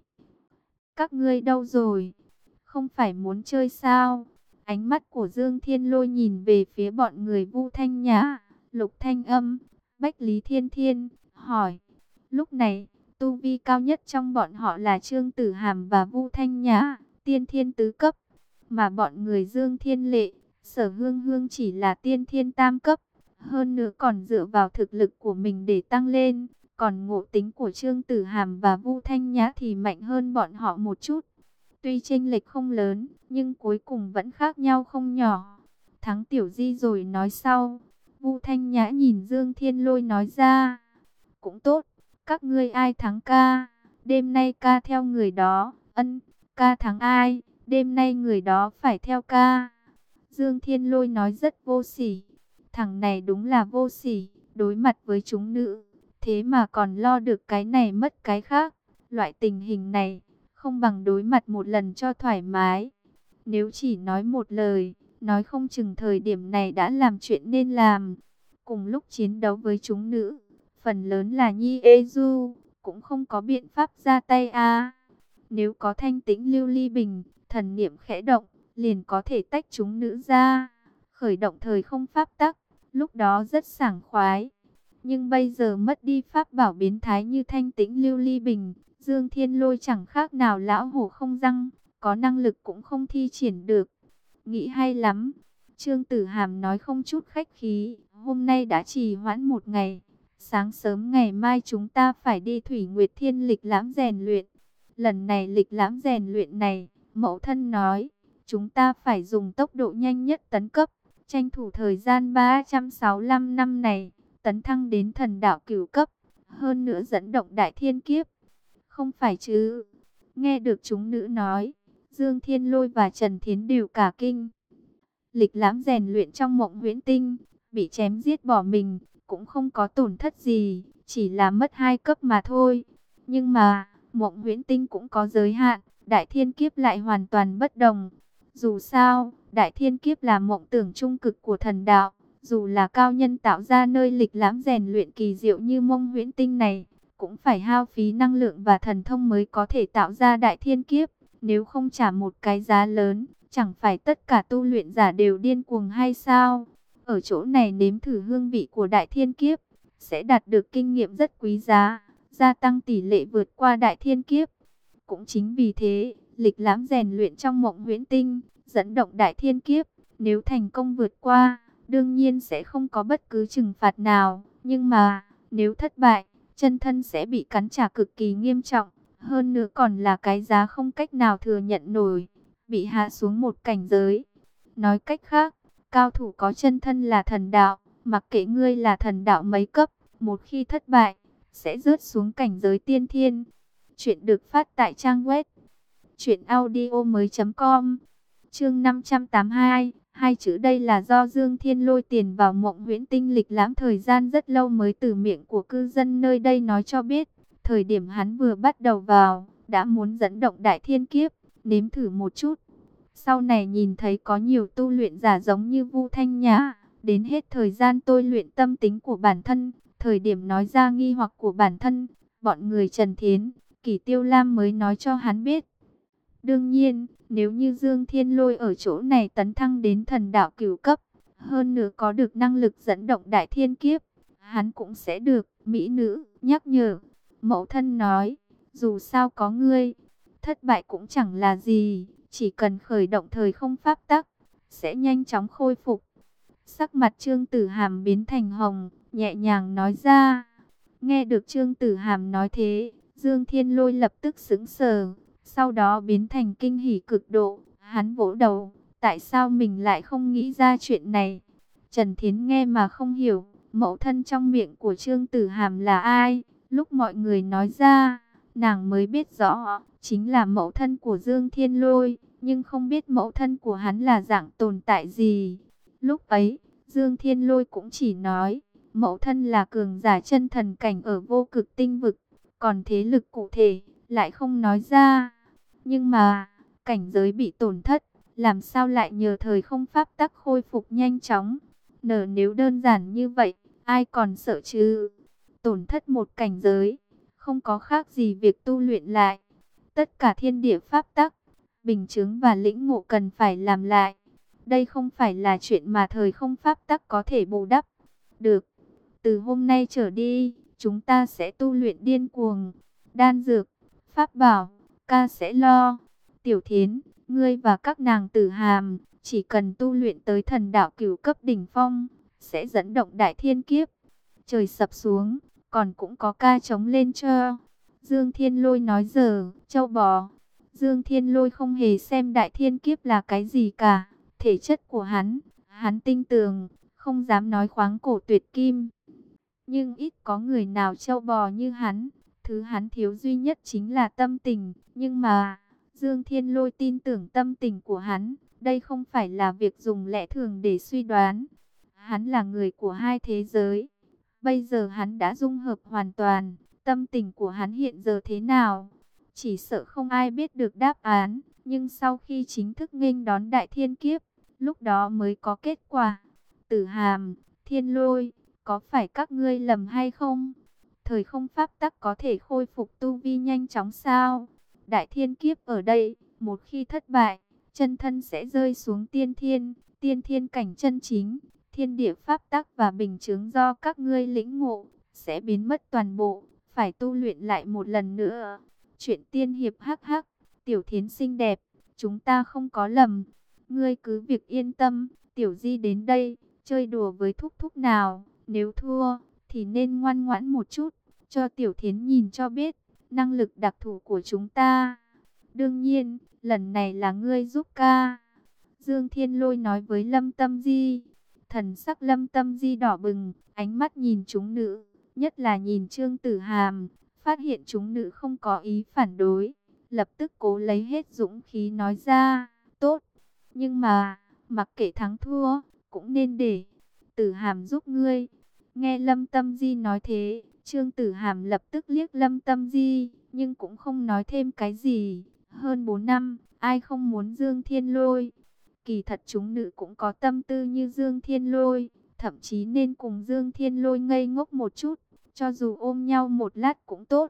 Các ngươi đâu rồi? Không phải muốn chơi sao? Ánh mắt của Dương Thiên Lôi nhìn về phía bọn người Vu Thanh Nhã, Lục Thanh Âm, Bách Lý Thiên Thiên, hỏi. Lúc này, tu vi cao nhất trong bọn họ là Trương Tử Hàm và Vu Thanh Nhã, tiên thiên tứ cấp. Mà bọn người Dương Thiên Lệ, Sở Hương Hương chỉ là tiên thiên tam cấp. Hơn nữa còn dựa vào thực lực của mình để tăng lên. Còn ngộ tính của Trương Tử Hàm và Vu Thanh Nhã thì mạnh hơn bọn họ một chút. Tuy chênh lệch không lớn, nhưng cuối cùng vẫn khác nhau không nhỏ. Thắng Tiểu Di rồi nói sau. Vu Thanh Nhã nhìn Dương Thiên Lôi nói ra. Cũng tốt, các ngươi ai thắng ca? Đêm nay ca theo người đó. Ân, ca thắng ai? Đêm nay người đó phải theo ca. Dương Thiên Lôi nói rất vô sỉ. Thằng này đúng là vô sỉ, đối mặt với chúng nữ. Thế mà còn lo được cái này mất cái khác. Loại tình hình này, không bằng đối mặt một lần cho thoải mái. Nếu chỉ nói một lời, nói không chừng thời điểm này đã làm chuyện nên làm. Cùng lúc chiến đấu với chúng nữ, phần lớn là Nhi Ê Du, cũng không có biện pháp ra tay a. Nếu có Thanh Tĩnh Lưu Ly Bình, thần niệm khẽ động, liền có thể tách chúng nữ ra, khởi động thời không pháp tắc, lúc đó rất sảng khoái. Nhưng bây giờ mất đi pháp bảo biến thái như Thanh Tĩnh Lưu Ly Bình, Dương Thiên Lôi chẳng khác nào lão hổ không răng, có năng lực cũng không thi triển được. Nghĩ hay lắm. Trương Tử Hàm nói không chút khách khí, hôm nay đã trì hoãn một ngày. Sáng sớm ngày mai chúng ta phải đi Thủy Nguyệt Thiên lịch lãm rèn luyện. Lần này lịch lãm rèn luyện này, mẫu thân nói, chúng ta phải dùng tốc độ nhanh nhất tấn cấp, tranh thủ thời gian ba trăm sáu mươi lăm năm này, tấn thăng đến thần đạo cửu cấp, hơn nữa dẫn động đại thiên kiếp. Không phải chứ? Nghe được chúng nữ nói, Dương Thiên Lôi và Trần Thiến đều cả kinh. Lịch lãm rèn luyện trong Mộng Huyễn Tinh, bị chém giết bỏ mình, cũng không có tổn thất gì, chỉ là mất hai cấp mà thôi. Nhưng mà, Mộng Huyễn Tinh cũng có giới hạn, Đại Thiên Kiếp lại hoàn toàn bất đồng. Dù sao, Đại Thiên Kiếp là mộng tưởng trung cực của thần đạo, dù là cao nhân tạo ra nơi lịch lãm rèn luyện kỳ diệu như Mộng Huyễn Tinh này, cũng phải hao phí năng lượng và thần thông mới có thể tạo ra Đại Thiên Kiếp. Nếu không trả một cái giá lớn, chẳng phải tất cả tu luyện giả đều điên cuồng hay sao? Ở chỗ này nếm thử hương vị của Đại Thiên Kiếp, sẽ đạt được kinh nghiệm rất quý giá, gia tăng tỷ lệ vượt qua Đại Thiên Kiếp. Cũng chính vì thế, lịch lãm rèn luyện trong Mộng Huyễn Tinh, dẫn động Đại Thiên Kiếp, nếu thành công vượt qua, đương nhiên sẽ không có bất cứ trừng phạt nào. Nhưng mà, nếu thất bại, chân thân sẽ bị cắn trả cực kỳ nghiêm trọng. Hơn nữa còn là cái giá không cách nào thừa nhận nổi, bị hạ xuống một cảnh giới. Nói cách khác, cao thủ có chân thân là thần đạo, mặc kệ ngươi là thần đạo mấy cấp, một khi thất bại, sẽ rớt xuống cảnh giới tiên thiên. Chuyện được phát tại trang web truyện audio mới chấm com. Chương năm trăm tám mươi hai, hai chữ đây là do Dương Thiên Lôi tiền vào Mộng Huyễn Tinh lịch lãm thời gian rất lâu mới từ miệng của cư dân nơi đây nói cho biết. Thời điểm hắn vừa bắt đầu vào, đã muốn dẫn động Đại Thiên Kiếp, nếm thử một chút. Sau này nhìn thấy có nhiều tu luyện giả giống như Vu Thanh Nhã, đến hết thời gian tôi luyện tâm tính của bản thân, thời điểm nói ra nghi hoặc của bản thân, bọn người Trần Thiến, Kỷ Tiêu Lam mới nói cho hắn biết. Đương nhiên, nếu như Dương Thiên Lôi ở chỗ này tấn thăng đến thần đạo cửu cấp, hơn nữa có được năng lực dẫn động Đại Thiên Kiếp, hắn cũng sẽ được mỹ nữ nhắc nhở. Mẫu thân nói, dù sao có ngươi, thất bại cũng chẳng là gì, chỉ cần khởi động thời không pháp tắc, sẽ nhanh chóng khôi phục. Sắc mặt Trương Tử Hàm biến thành hồng, nhẹ nhàng nói ra. Nghe được Trương Tử Hàm nói thế, Dương Thiên Lôi lập tức sững sờ, sau đó biến thành kinh hỉ cực độ. Hắn vỗ đầu, tại sao mình lại không nghĩ ra chuyện này? Trần Thiến nghe mà không hiểu, mẫu thân trong miệng của Trương Tử Hàm là ai? Lúc mọi người nói ra, nàng mới biết rõ, chính là mẫu thân của Dương Thiên Lôi, nhưng không biết mẫu thân của hắn là dạng tồn tại gì. Lúc ấy, Dương Thiên Lôi cũng chỉ nói, mẫu thân là cường giả chân thần cảnh ở vô cực tinh vực, còn thế lực cụ thể, lại không nói ra. Nhưng mà, cảnh giới bị tổn thất, làm sao lại nhờ thời không pháp tắc khôi phục nhanh chóng? Nở nếu đơn giản như vậy, ai còn sợ chứ? Tổn thất một cảnh giới, không có khác gì việc tu luyện lại. Tất cả thiên địa pháp tắc, bình chứng và lĩnh ngộ cần phải làm lại. Đây không phải là chuyện mà thời không pháp tắc có thể bù đắp. Được, từ hôm nay trở đi, chúng ta sẽ tu luyện điên cuồng. Đan dược, pháp bảo, ca sẽ lo. Tiểu Thiến, ngươi và các nàng Tử Hàm, chỉ cần tu luyện tới thần đạo cửu cấp đỉnh phong, sẽ dẫn động Đại Thiên Kiếp. Trời sập xuống, còn cũng có ca chống lên cho. Dương Thiên Lôi nói giờ, châu bò. Dương Thiên Lôi không hề xem Đại Thiên Kiếp là cái gì cả. Thể chất của hắn, hắn tinh tường, không dám nói khoáng cổ tuyệt kim. Nhưng ít có người nào châu bò như hắn. Thứ hắn thiếu duy nhất chính là tâm tình. Nhưng mà, Dương Thiên Lôi tin tưởng tâm tình của hắn. Đây không phải là việc dùng lẽ thường để suy đoán. Hắn là người của hai thế giới. Bây giờ hắn đã dung hợp hoàn toàn. Tâm tình của hắn hiện giờ thế nào? Chỉ sợ không ai biết được đáp án. Nhưng sau khi chính thức nghênh đón Đại Thiên Kiếp, lúc đó mới có kết quả. Tử Hàm, Thiên Lôi, có phải các ngươi lầm hay không? Thời không pháp tắc có thể khôi phục tu vi nhanh chóng sao? Đại Thiên Kiếp ở đây, một khi thất bại, chân thân sẽ rơi xuống tiên thiên, tiên thiên cảnh chân chính. Thiên địa pháp tắc và bình chứng do các ngươi lĩnh ngộ, sẽ biến mất toàn bộ, phải tu luyện lại một lần nữa. Chuyện tiên hiệp hắc hắc, Tiểu Thiến xinh đẹp, chúng ta không có lầm. Ngươi cứ việc yên tâm, Tiểu Di đến đây, chơi đùa với thúc thúc nào. Nếu thua, thì nên ngoan ngoãn một chút, cho Tiểu Thiến nhìn cho biết, năng lực đặc thù của chúng ta. Đương nhiên, lần này là ngươi giúp ca. Dương Thiên Lôi nói với Lâm Tâm Di. Thần sắc Lâm Tâm Di đỏ bừng, ánh mắt nhìn chúng nữ, nhất là nhìn Trương Tử Hàm, phát hiện chúng nữ không có ý phản đối, lập tức cố lấy hết dũng khí nói ra, tốt, nhưng mà, mặc kệ thắng thua, cũng nên để Tử Hàm giúp ngươi. Nghe Lâm Tâm Di nói thế, Trương Tử Hàm lập tức liếc Lâm Tâm Di, nhưng cũng không nói thêm cái gì. Hơn bốn năm, ai không muốn Dương Thiên Lôi? Kỳ thật chúng nữ cũng có tâm tư như Dương Thiên Lôi, thậm chí nên cùng Dương Thiên Lôi ngây ngốc một chút, cho dù ôm nhau một lát cũng tốt.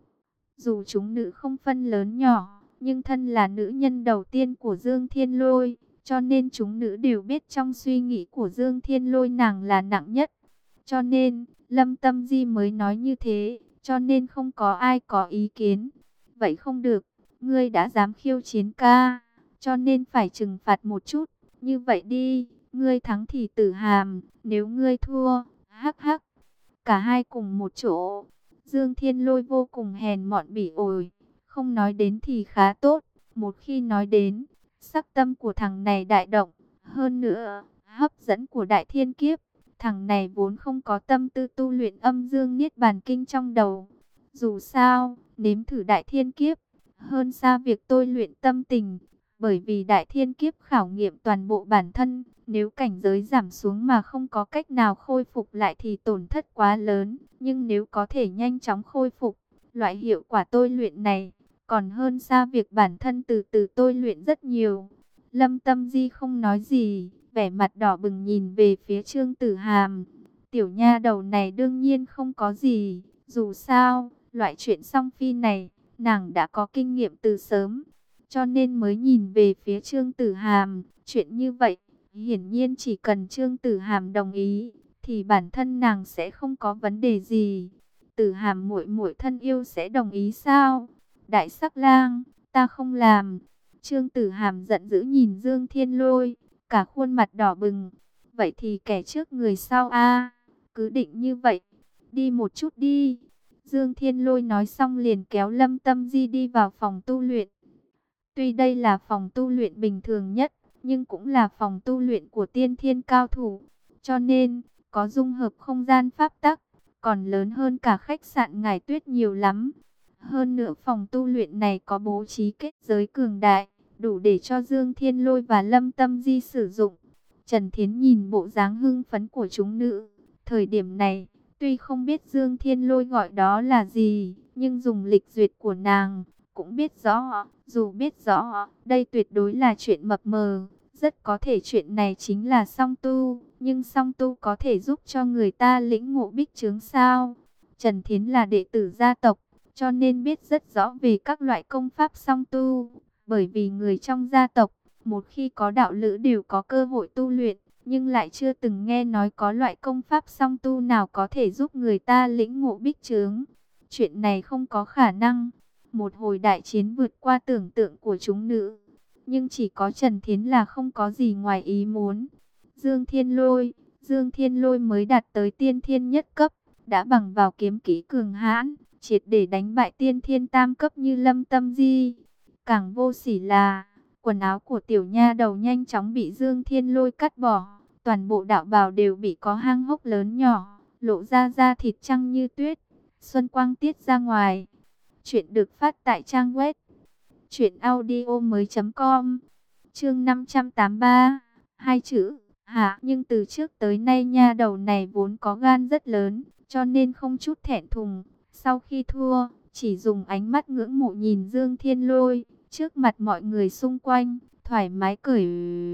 Dù chúng nữ không phân lớn nhỏ, nhưng thân là nữ nhân đầu tiên của Dương Thiên Lôi, cho nên chúng nữ đều biết trong suy nghĩ của Dương Thiên Lôi nàng là nặng nhất. Cho nên, Lâm Tâm Di mới nói như thế, cho nên không có ai có ý kiến. Vậy không được, ngươi đã dám khiêu chiến ca, cho nên phải trừng phạt một chút. Như vậy đi, ngươi thắng thì Tử Hàm, nếu ngươi thua, hắc hắc, cả hai cùng một chỗ. Dương Thiên Lôi vô cùng hèn mọn bỉ ổi, không nói đến thì khá tốt, một khi nói đến, sắc tâm của thằng này đại động, hơn nữa, hấp dẫn của Đại Thiên Kiếp, thằng này vốn không có tâm tư tu luyện âm dương niết bàn kinh trong đầu. Dù sao, nếm thử Đại Thiên Kiếp, hơn xa việc tôi luyện tâm tình, bởi vì Đại Thiên Kiếp khảo nghiệm toàn bộ bản thân, nếu cảnh giới giảm xuống mà không có cách nào khôi phục lại thì tổn thất quá lớn. Nhưng nếu có thể nhanh chóng khôi phục, loại hiệu quả tôi luyện này, còn hơn xa việc bản thân từ từ tôi luyện rất nhiều. Lâm Tâm Di không nói gì, vẻ mặt đỏ bừng nhìn về phía Trương Tử Hàm. Tiểu nha đầu này đương nhiên không có gì, dù sao, loại chuyện song phi này, nàng đã có kinh nghiệm từ sớm, cho nên mới nhìn về phía Trương Tử Hàm. Chuyện như vậy, hiển nhiên chỉ cần Trương Tử Hàm đồng ý, thì bản thân nàng sẽ không có vấn đề gì. Tử Hàm muội muội thân yêu sẽ đồng ý sao? Đại Sắc Lang, ta không làm. Trương Tử Hàm giận dữ nhìn Dương Thiên Lôi, cả khuôn mặt đỏ bừng. Vậy thì kẻ trước người sau a, cứ định như vậy, đi một chút đi. Dương Thiên Lôi nói xong liền kéo Lâm Tâm Di đi vào phòng tu luyện. Tuy đây là phòng tu luyện bình thường nhất, nhưng cũng là phòng tu luyện của tiên thiên cao thủ, cho nên có dung hợp không gian pháp tắc, còn lớn hơn cả khách sạn Ngải Tuyết nhiều lắm. Hơn nữa phòng tu luyện này có bố trí kết giới cường đại, đủ để cho Dương Thiên Lôi và Lâm Tâm Di sử dụng. Trần Thiến nhìn bộ dáng hưng phấn của chúng nữ, thời điểm này, tuy không biết Dương Thiên Lôi gọi đó là gì, nhưng dùng lịch duyệt của nàng, cũng biết rõ, dù biết rõ, đây tuyệt đối là chuyện mập mờ, rất có thể chuyện này chính là song tu, nhưng song tu có thể giúp cho người ta lĩnh ngộ bích chướng sao? Trần Thiến là đệ tử gia tộc, cho nên biết rất rõ về các loại công pháp song tu, bởi vì người trong gia tộc, một khi có đạo lữ đều có cơ hội tu luyện, nhưng lại chưa từng nghe nói có loại công pháp song tu nào có thể giúp người ta lĩnh ngộ bích chướng. Chuyện này không có khả năng. Một hồi đại chiến vượt qua tưởng tượng của chúng nữ, nhưng chỉ có Trần Thiến là không có gì ngoài ý muốn. Dương Thiên Lôi, Dương Thiên Lôi mới đạt tới tiên thiên nhất cấp, đã bằng vào kiếm kỹ cường hãn, triệt để đánh bại tiên thiên tam cấp như Lâm Tâm Di. Càng vô sỉ là, quần áo của tiểu nha đầu nhanh chóng bị Dương Thiên Lôi cắt bỏ, toàn bộ đạo bào đều bị có hang hốc lớn nhỏ, lộ ra da thịt trắng như tuyết, xuân quang tiết ra ngoài. Chuyện được phát tại trang web truyện audio mới chấm com. Chương năm trăm tám mươi ba, hai chữ hả, nhưng từ trước tới nay nha đầu này vốn có gan rất lớn, cho nên không chút thẹn thùng. Sau khi thua, chỉ dùng ánh mắt ngưỡng mộ nhìn Dương Thiên Lôi, trước mặt mọi người xung quanh, thoải mái cởi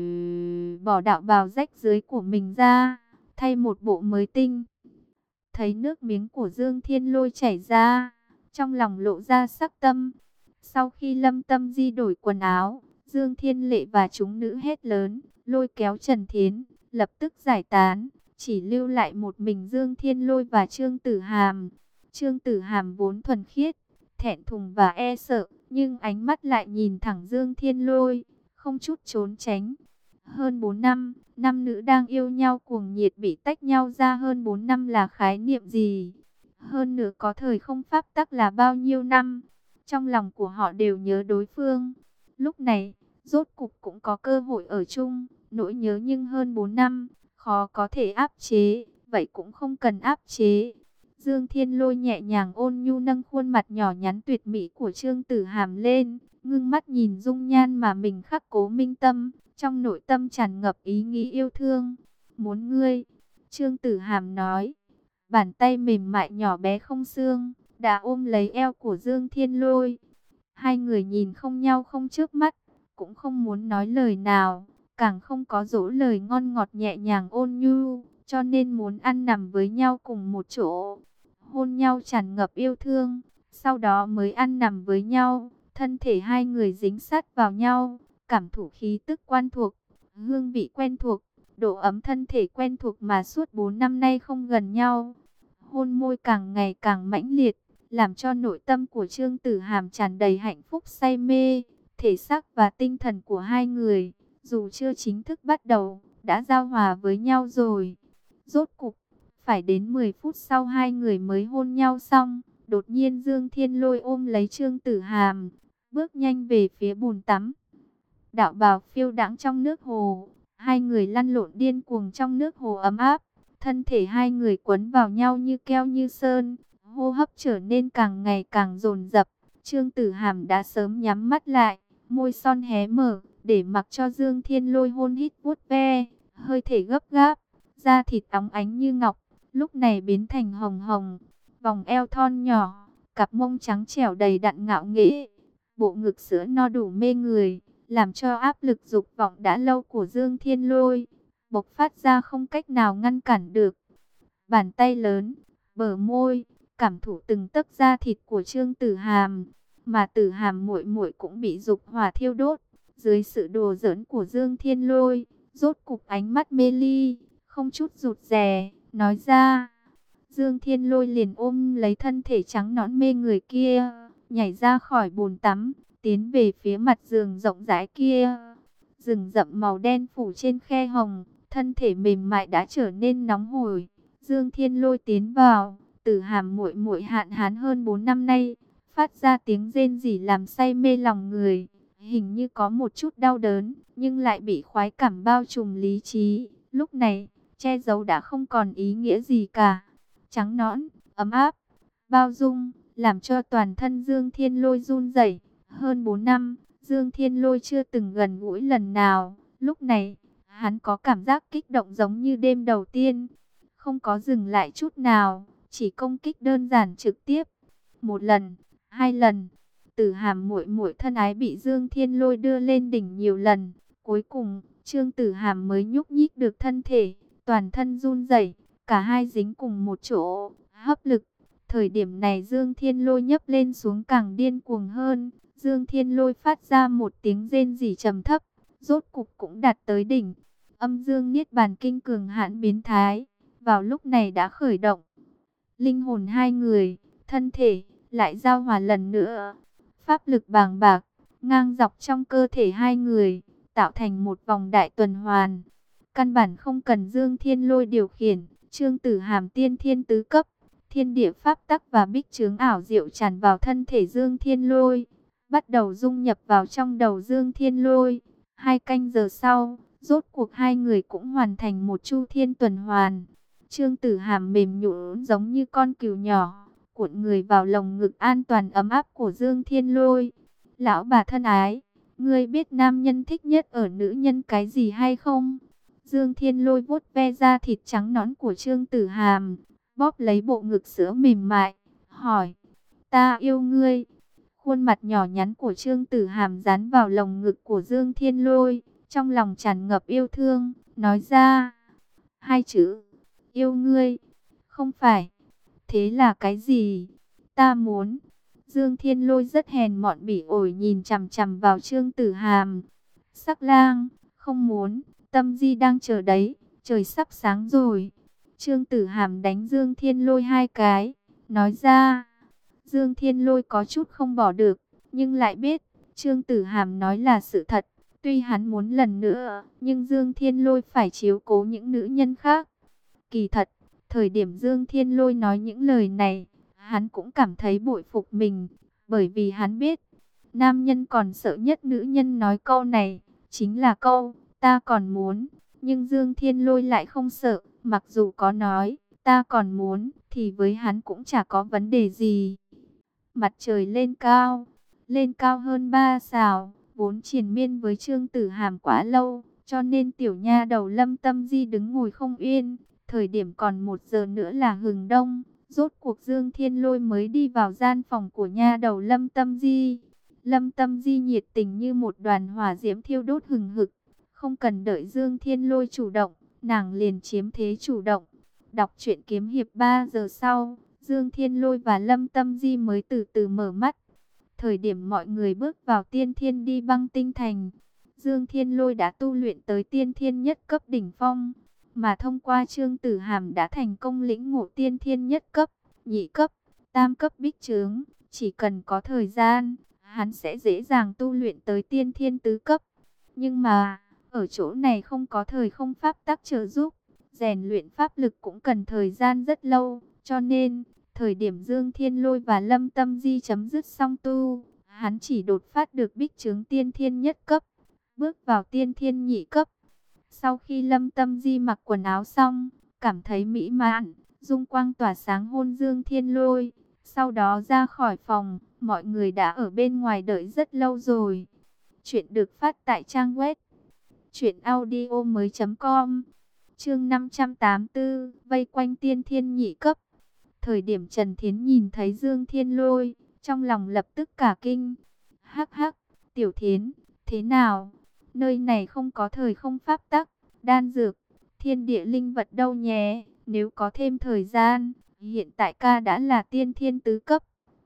bỏ đạo bào rách dưới của mình ra, thay một bộ mới tinh. Thấy nước miếng của Dương Thiên Lôi chảy ra, trong lòng lộ ra sắc tâm. Sau khi Lâm Tâm Di đổi quần áo, Dương Thiên Lệ và chúng nữ hét lớn, lôi kéo Trần Thiến, lập tức giải tán, chỉ lưu lại một mình Dương Thiên Lôi và Trương Tử Hàm. Trương Tử Hàm vốn thuần khiết, thẹn thùng và e sợ, nhưng ánh mắt lại nhìn thẳng Dương Thiên Lôi, không chút trốn tránh. Hơn bốn năm, năm nữ đang yêu nhau cuồng nhiệt bị tách nhau ra hơn bốn năm là khái niệm gì? Hơn nữa có thời không pháp tắc là bao nhiêu năm? Trong lòng của họ đều nhớ đối phương. Lúc này, rốt cục cũng có cơ hội ở chung, nỗi nhớ nhưng hơn bốn năm, khó có thể áp chế, vậy cũng không cần áp chế. Dương Thiên Lôi nhẹ nhàng ôn nhu nâng khuôn mặt nhỏ nhắn tuyệt mỹ của Trương Tử Hàm lên, ngưng mắt nhìn dung nhan mà mình khắc cố minh tâm, trong nội tâm tràn ngập ý nghĩ yêu thương. Muốn ngươi, Trương Tử Hàm nói. Bàn tay mềm mại nhỏ bé không xương, đã ôm lấy eo của Dương Thiên Lôi. Hai người nhìn không nhau không chớp mắt, cũng không muốn nói lời nào, càng không có dỗ lời ngon ngọt nhẹ nhàng ôn nhu, cho nên muốn ăn nằm với nhau cùng một chỗ. Hôn nhau tràn ngập yêu thương, sau đó mới ăn nằm với nhau, thân thể hai người dính sát vào nhau, cảm thụ khí tức quen thuộc, hương vị quen thuộc, độ ấm thân thể quen thuộc mà suốt bốn năm nay không gần nhau. Hôn môi càng ngày càng mãnh liệt, làm cho nội tâm của Trương Tử Hàm tràn đầy hạnh phúc say mê. Thể xác và tinh thần của hai người, dù chưa chính thức bắt đầu, đã giao hòa với nhau rồi. Rốt cục, phải đến mười phút sau hai người mới hôn nhau xong, đột nhiên Dương Thiên Lôi ôm lấy Trương Tử Hàm, bước nhanh về phía bồn tắm. Đạo bào phiêu đãng trong nước hồ, hai người lăn lộn điên cuồng trong nước hồ ấm áp. Thân thể hai người quấn vào nhau như keo như sơn, hô hấp trở nên càng ngày càng dồn dập. Trương Tử Hàm đã sớm nhắm mắt lại, môi son hé mở, để mặc cho Dương Thiên Lôi hôn hít vuốt ve, hơi thể gấp gáp, da thịt óng ánh như ngọc, lúc này biến thành hồng hồng, vòng eo thon nhỏ, cặp mông trắng trẻo đầy đặn ngạo nghễ, bộ ngực sữa no đủ mê người, làm cho áp lực dục vọng đã lâu của Dương Thiên Lôi bộc phát ra không cách nào ngăn cản được. Bàn tay lớn, bờ môi, cảm thụ từng tấc da thịt của Trương Tử Hàm, mà Tử Hàm muội muội cũng bị dục hỏa thiêu đốt. Dưới sự đùa giỡn của Dương Thiên Lôi, rốt cục ánh mắt mê ly, không chút rụt rè, nói ra. Dương Thiên Lôi liền ôm lấy thân thể trắng nõn mê người kia, nhảy ra khỏi bồn tắm, tiến về phía mặt giường rộng rãi kia. Rừng rậm màu đen phủ trên khe hồng, thân thể mềm mại đã trở nên nóng hổi. Dương Thiên Lôi tiến vào, Tử Hàm muội muội hạn hán hơn bốn năm nay, phát ra tiếng rên rỉ làm say mê lòng người. Hình như có một chút đau đớn, nhưng lại bị khoái cảm bao trùm lý trí. Lúc này, che giấu đã không còn ý nghĩa gì cả. Trắng nõn, ấm áp, bao dung, làm cho toàn thân Dương Thiên Lôi run rẩy. Hơn bốn năm, Dương Thiên Lôi chưa từng gần gũi lần nào. Lúc này, hắn có cảm giác kích động giống như đêm đầu tiên. Không có dừng lại chút nào, chỉ công kích đơn giản trực tiếp. Một lần, hai lần, Tử Hàm muội muội thân ái bị Dương Thiên Lôi đưa lên đỉnh nhiều lần. Cuối cùng, Trương Tử Hàm mới nhúc nhích được thân thể, toàn thân run rẩy, cả hai dính cùng một chỗ, hấp lực. Thời điểm này Dương Thiên Lôi nhấp lên xuống càng điên cuồng hơn. Dương Thiên Lôi phát ra một tiếng rên rỉ trầm thấp, rốt cục cũng đạt tới đỉnh. Âm dương niết bàn kinh cường hãn biến thái, vào lúc này đã khởi động. Linh hồn hai người, thân thể, lại giao hòa lần nữa. Pháp lực bàng bạc, ngang dọc trong cơ thể hai người, tạo thành một vòng đại tuần hoàn. Căn bản không cần Dương Thiên Lôi điều khiển, Trương Tử Hàm tiên thiên tứ cấp, thiên địa pháp tắc và bích chướng ảo diệu tràn vào thân thể Dương Thiên Lôi, bắt đầu dung nhập vào trong đầu Dương Thiên Lôi. Hai canh giờ sau, rốt cuộc hai người cũng hoàn thành một chu thiên tuần hoàn. Trương Tử Hàm mềm nhũn giống như con cừu nhỏ, cuộn người vào lồng ngực an toàn ấm áp của Dương Thiên Lôi. Lão bà thân ái, ngươi biết nam nhân thích nhất ở nữ nhân cái gì hay không? Dương Thiên Lôi vuốt ve da thịt trắng nõn của Trương Tử Hàm, bóp lấy bộ ngực sữa mềm mại, hỏi, ta yêu ngươi. Khuôn mặt nhỏ nhắn của Trương Tử Hàm dán vào lồng ngực của Dương Thiên Lôi, trong lòng tràn ngập yêu thương, nói ra hai chữ, yêu ngươi. Không phải, thế là cái gì? Ta muốn. Dương Thiên Lôi rất hèn mọn bỉ ổi nhìn chằm chằm vào Trương Tử Hàm. Sắc lang, không muốn, Tâm Di đang chờ đấy, trời sắp sáng rồi. Trương Tử Hàm đánh Dương Thiên Lôi hai cái, nói ra. Dương Thiên Lôi có chút không bỏ được, nhưng lại biết, Trương Tử Hàm nói là sự thật. Tuy hắn muốn lần nữa, nhưng Dương Thiên Lôi phải chiếu cố những nữ nhân khác. Kỳ thật, thời điểm Dương Thiên Lôi nói những lời này, hắn cũng cảm thấy bội phục mình, bởi vì hắn biết, nam nhân còn sợ nhất nữ nhân nói câu này, chính là câu, ta còn muốn. Nhưng Dương Thiên Lôi lại không sợ, mặc dù có nói, ta còn muốn, thì với hắn cũng chả có vấn đề gì. Mặt trời lên cao, lên cao hơn ba sào, vốn triền miên với Trương Tử Hàm quá lâu, cho nên tiểu nha đầu Lâm Tâm Di đứng ngồi không yên. Thời điểm còn một giờ nữa là hừng đông, rốt cuộc Dương Thiên Lôi mới đi vào gian phòng của nha đầu Lâm Tâm Di. Lâm Tâm Di nhiệt tình như một đoàn hỏa diễm thiêu đốt hừng hực, không cần đợi Dương Thiên Lôi chủ động, nàng liền chiếm thế chủ động. Đọc truyện kiếm hiệp ba giờ sau, Dương Thiên Lôi và Lâm Tâm Di mới từ từ mở mắt. Thời điểm mọi người bước vào Tiên Thiên Đi Băng Tinh Thành, Dương Thiên Lôi đã tu luyện tới Tiên Thiên nhất cấp đỉnh phong, mà thông qua Trương Tử Hàm đã thành công lĩnh ngộ Tiên Thiên nhất cấp, nhị cấp, tam cấp bích trướng. Chỉ cần có thời gian, hắn sẽ dễ dàng tu luyện tới Tiên Thiên tứ cấp. Nhưng mà, ở chỗ này không có thời không pháp tắc trợ giúp, rèn luyện pháp lực cũng cần thời gian rất lâu, cho nên thời điểm Dương Thiên Lôi và Lâm Tâm Di chấm dứt xong tu, hắn chỉ đột phát được bích trướng Tiên Thiên nhất cấp, bước vào Tiên Thiên nhị cấp. Sau khi Lâm Tâm Di mặc quần áo xong, cảm thấy mỹ mãn, dung quang tỏa sáng hôn Dương Thiên Lôi, sau đó ra khỏi phòng, mọi người đã ở bên ngoài đợi rất lâu rồi. Chuyện được phát tại trang web truyện audio mới chấm com. Chương năm trăm tám mươi tư, vây quanh Tiên Thiên nhị cấp. Thời điểm Trần Thiến nhìn thấy Dương Thiên Lôi, trong lòng lập tức cả kinh. Hắc hắc, Tiểu Thiến, thế nào? Nơi này không có thời không pháp tắc, đan dược, thiên địa linh vật đâu nhé. Nếu có thêm thời gian, hiện tại ca đã là Tiên Thiên tứ cấp.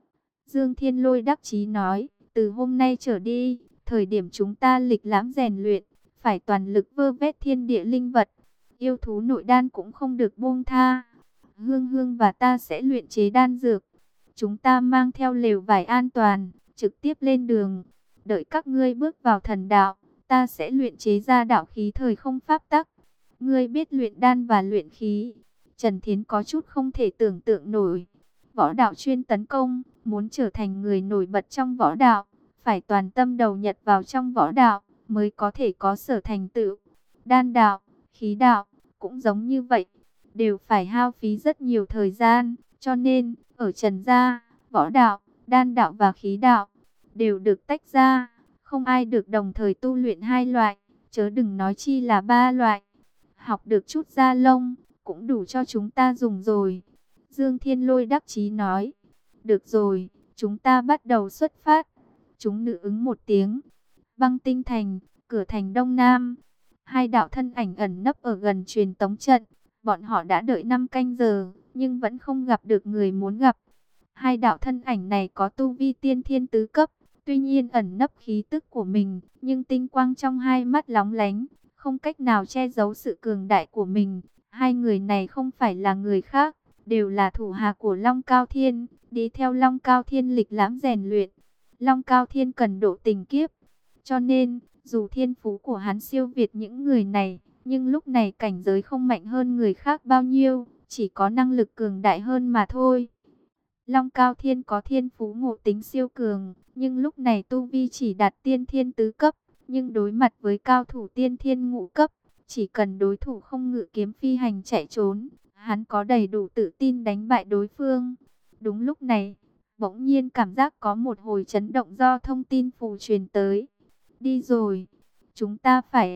Dương Thiên Lôi đắc chí nói, từ hôm nay trở đi, thời điểm chúng ta lịch lãm rèn luyện, phải toàn lực vơ vét thiên địa linh vật. Yêu thú nội đan cũng không được buông tha. Hương Hương và ta sẽ luyện chế đan dược. Chúng ta mang theo lều vải an toàn, trực tiếp lên đường. Đợi các ngươi bước vào thần đạo, ta sẽ luyện chế ra đạo khí thời không pháp tắc. Ngươi biết luyện đan và luyện khí. Trần Thiến có chút không thể tưởng tượng nổi. Võ đạo chuyên tấn công, muốn trở thành người nổi bật trong võ đạo, phải toàn tâm đầu nhập vào trong võ đạo, mới có thể có sở thành tựu. Đan đạo, khí đạo, cũng giống như vậy, đều phải hao phí rất nhiều thời gian, cho nên, ở Trần gia, võ đạo, đan đạo và khí đạo, đều được tách ra, không ai được đồng thời tu luyện hai loại, chớ đừng nói chi là ba loại. Học được chút da lông, cũng đủ cho chúng ta dùng rồi. Dương Thiên Lôi đắc chí nói, được rồi, chúng ta bắt đầu xuất phát. Chúng nữ ứng một tiếng. Băng Tinh Thành, cửa thành Đông Nam. Hai đạo thân ảnh ẩn nấp ở gần truyền tống trận. Bọn họ đã đợi năm canh giờ, nhưng vẫn không gặp được người muốn gặp. Hai đạo thân ảnh này có tu vi Tiên Thiên tứ cấp, tuy nhiên ẩn nấp khí tức của mình, nhưng tinh quang trong hai mắt lóng lánh, không cách nào che giấu sự cường đại của mình. Hai người này không phải là người khác, đều là thủ hạ của Long Cao Thiên, đi theo Long Cao Thiên lịch lãm rèn luyện. Long Cao Thiên cần độ tình kiếp, cho nên, dù thiên phú của hắn siêu việt những người này, nhưng lúc này cảnh giới không mạnh hơn người khác bao nhiêu, chỉ có năng lực cường đại hơn mà thôi. Long Cao Thiên có thiên phú ngộ tính siêu cường, nhưng lúc này tu vi chỉ đạt Tiên Thiên tứ cấp, nhưng đối mặt với cao thủ Tiên Thiên ngũ cấp, chỉ cần đối thủ không ngự kiếm phi hành chạy trốn, hắn có đầy đủ tự tin đánh bại đối phương. Đúng lúc này, bỗng nhiên cảm giác có một hồi chấn động do thông tin phù truyền tới. Đi rồi, chúng ta phải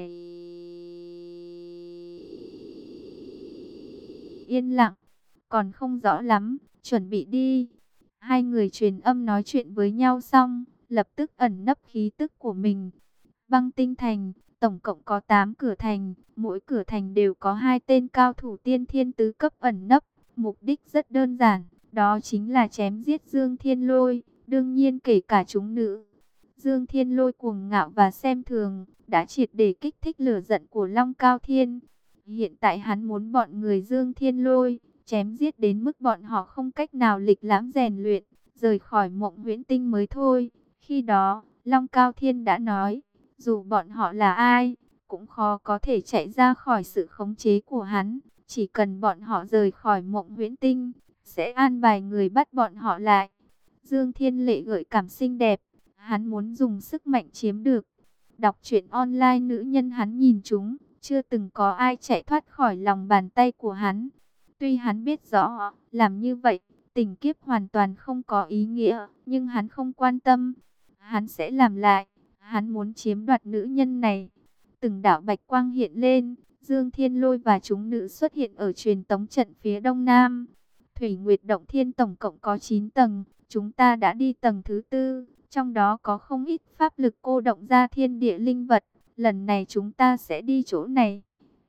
yên lặng, còn không rõ lắm, chuẩn bị đi. Hai người truyền âm nói chuyện với nhau xong, lập tức ẩn nấp khí tức của mình. Băng Tinh Thành, tổng cộng có tám cửa thành, mỗi cửa thành đều có hai tên cao thủ Tiên Thiên tứ cấp ẩn nấp. Mục đích rất đơn giản, đó chính là chém giết Dương Thiên Lôi, đương nhiên kể cả chúng nữ. Dương Thiên Lôi cuồng ngạo và xem thường, đã triệt để kích thích lửa giận của Long Cao Thiên. Hiện tại hắn muốn bọn người Dương Thiên Lôi chém giết đến mức bọn họ không cách nào lịch lãm rèn luyện, rời khỏi Mộng Huyễn Tinh mới thôi. Khi đó, Long Cao Thiên đã nói, dù bọn họ là ai, cũng khó có thể chạy ra khỏi sự khống chế của hắn. Chỉ cần bọn họ rời khỏi Mộng Huyễn Tinh, sẽ an bài người bắt bọn họ lại. Dương Thiên Lệ gợi cảm xinh đẹp, hắn muốn dùng sức mạnh chiếm được. Đọc truyện online nữ nhân hắn nhìn chúng, chưa từng có ai chạy thoát khỏi lòng bàn tay của hắn. Tuy hắn biết rõ, làm như vậy, tình kiếp hoàn toàn không có ý nghĩa, nhưng hắn không quan tâm. Hắn sẽ làm lại, hắn muốn chiếm đoạt nữ nhân này. Từng đạo bạch quang hiện lên, Dương Thiên Lôi và chúng nữ xuất hiện ở truyền tống trận phía đông nam. Thủy Nguyệt Động Thiên tổng cộng có chín tầng, chúng ta đã đi tầng thứ tư, trong đó có không ít pháp lực cô động ra thiên địa linh vật. Lần này chúng ta sẽ đi chỗ này.